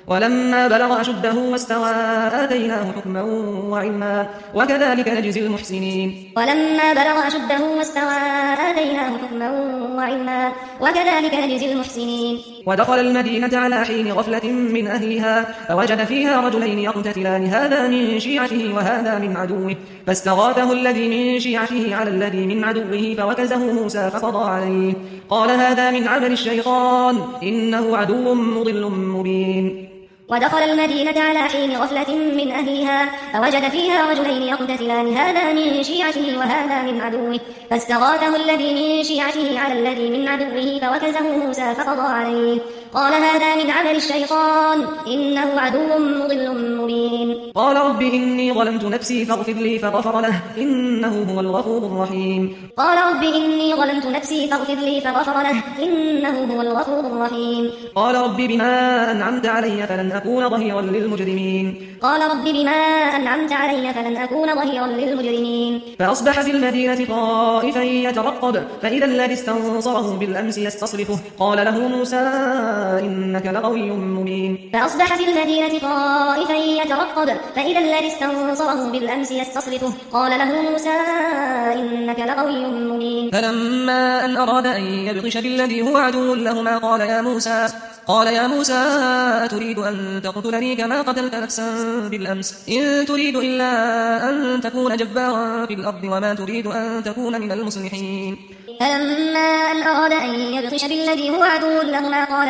ولما بلغ أشده واستوى آتيناه حكما وعلما وكذلك نجزي المحسنين. ولما بلغ أشده واستوى آتيناه حكما وعلما وكذلك نجزي المحسنين. ودخل المدينة على حين غفلة من أهلها فوجد فيها رجلين يقتتلان هذا من شيعته وهذا من عدوه فاستغاثه الذي من شيعته على الذي من عدوه فوكزه موسى فقضى عليه قال هذا من عمل الشيطان إنه عدو مضل مبين. ودخل المدينة على حين غفلة من أهلها فوجد فيها رجلين يقتتلان هذا من شيعته وهذا من عدوه فاستغاثه الذي من شيعته على الذي من عدوه فوكزه موسى فقضى عليه قال هذا من عمل الشيطان إنه عدو مضل مبين. قال رب إني ظلمت نفسي فاغفر لي فغفر له إنه هو الغفور الرحيم. قال رب إني ظلمت نفسي فاغفر لي فغفر له إنه هو الغفور الرحيم. قال رب بما أنعمت علي فلن أكون ظهيرا للمجرمين. قال رب بما أنعمت علي فلن أكون ظهيرا للمجرمين. فأصبح في المدينة خائفا يترقب فإذا الذي استنصره بالأمس يستصرخه قال له موسى إنك لغوي مبين. فأصبح في المدينة خائفا يترقب فإذا الذي استنصره بالأمس يستصرخه قال له موسى إنك لغوي مبين. فلما أن أراد أن يبطش بالذي هو عدو لهما قال يا موسى أتريد أن تقتلني كما قتلت نفسا بالأمس إن تريد إلا أن تكون جبارا في الأرض وما تريد أن تكون من المصلحين. فلما أن أراد أن يبطش بالذي هو عدو لهما قال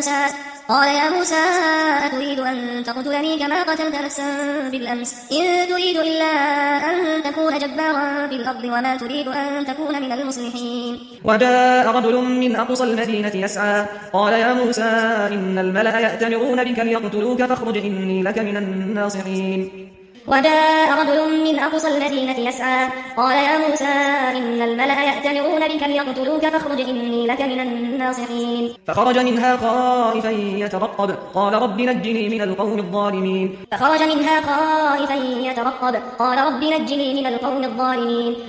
يا موسى أتريد أن تقتلني كما قتلت نفسا بالأمس إن تريد إلا أن تكون جبارا في الأرض وما تريد أن تكون من المصلحين. وجاء رجل من أقصى المدينة يسعى قال يا موسى إن الملأ يأتمرون بك ليقتلوك فاخرج إني لك من الناصحين. وجاء رجل من أقصى المدينة يسعى قال يا موسى إن الملأ يأتمرون بك ليقتلوك فاخرج إني لك من الناصحين. فخرج منها خائفا يترقب قال رب نجني من القوم الظالمين.